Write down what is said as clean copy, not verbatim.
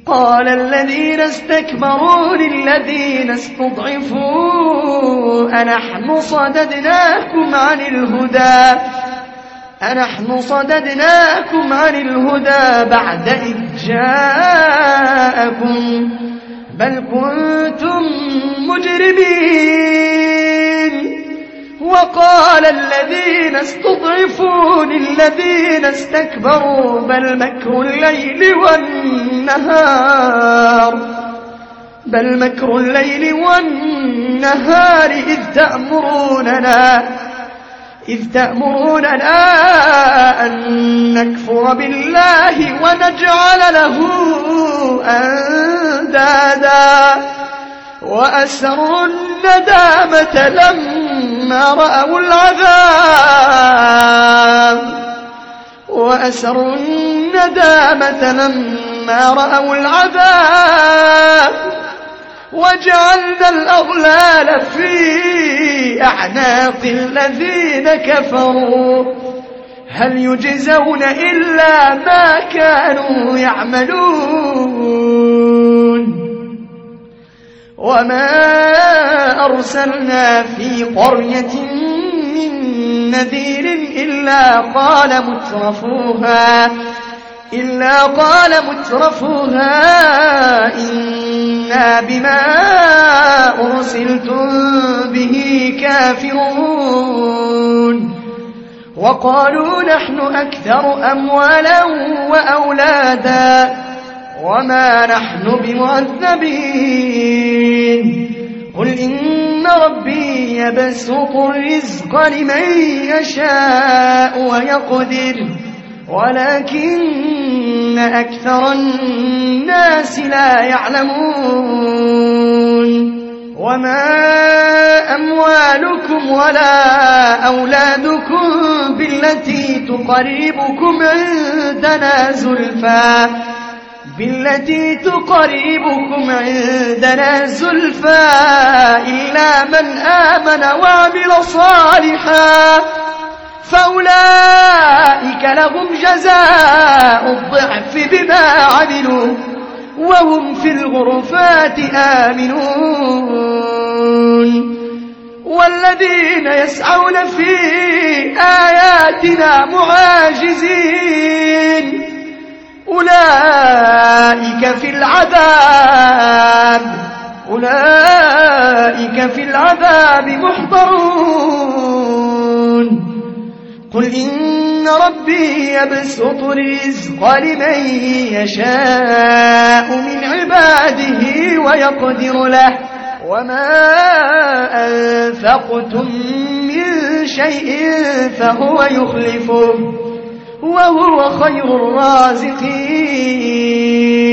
قال الذين استكبروا للذين استضعفوا أنحن صددناكم عن الهدى بعد إذ جاءكم بل كنتم مجرمين. وقال الذين استضعفوا للذين استكبروا بل مكر الليل والنهار إذ تأمروننا أن نكفر بالله ونجعل له أندادا وأسروا الندامة لما رأوا العذاب وجعلنا الأغلال في أعناق الذين كفروا هل يجزون إلا ما كانوا يعملون. وما أرسلنا في قرية من نذير إلا قال مترفوها إنا بما أرسلتم به كافرون. وقالوا نحن أكثر أموالا وأولادا وما نحن بمعذبين. قل إن ربي يبسط الرزق لمن يشاء ويقدر ولكن أكثر الناس لا يعلمون. وما أموالكم ولا أولادكم بالتي تقربكم عندنا زلفى إلا من آمن وعمل صالحا فأولئك لهم جزاء الضعف بما عملوا وهم في الغرفات آمنون. والذين يسعون في آياتنا معاجزين أولئك في العذاب محضرون. قل إن ربي يبسط الرزق لمن يشاء من عباده ويقدر له وما أنفقتم من شيء فهو يخلفه وهو خير الرازقين.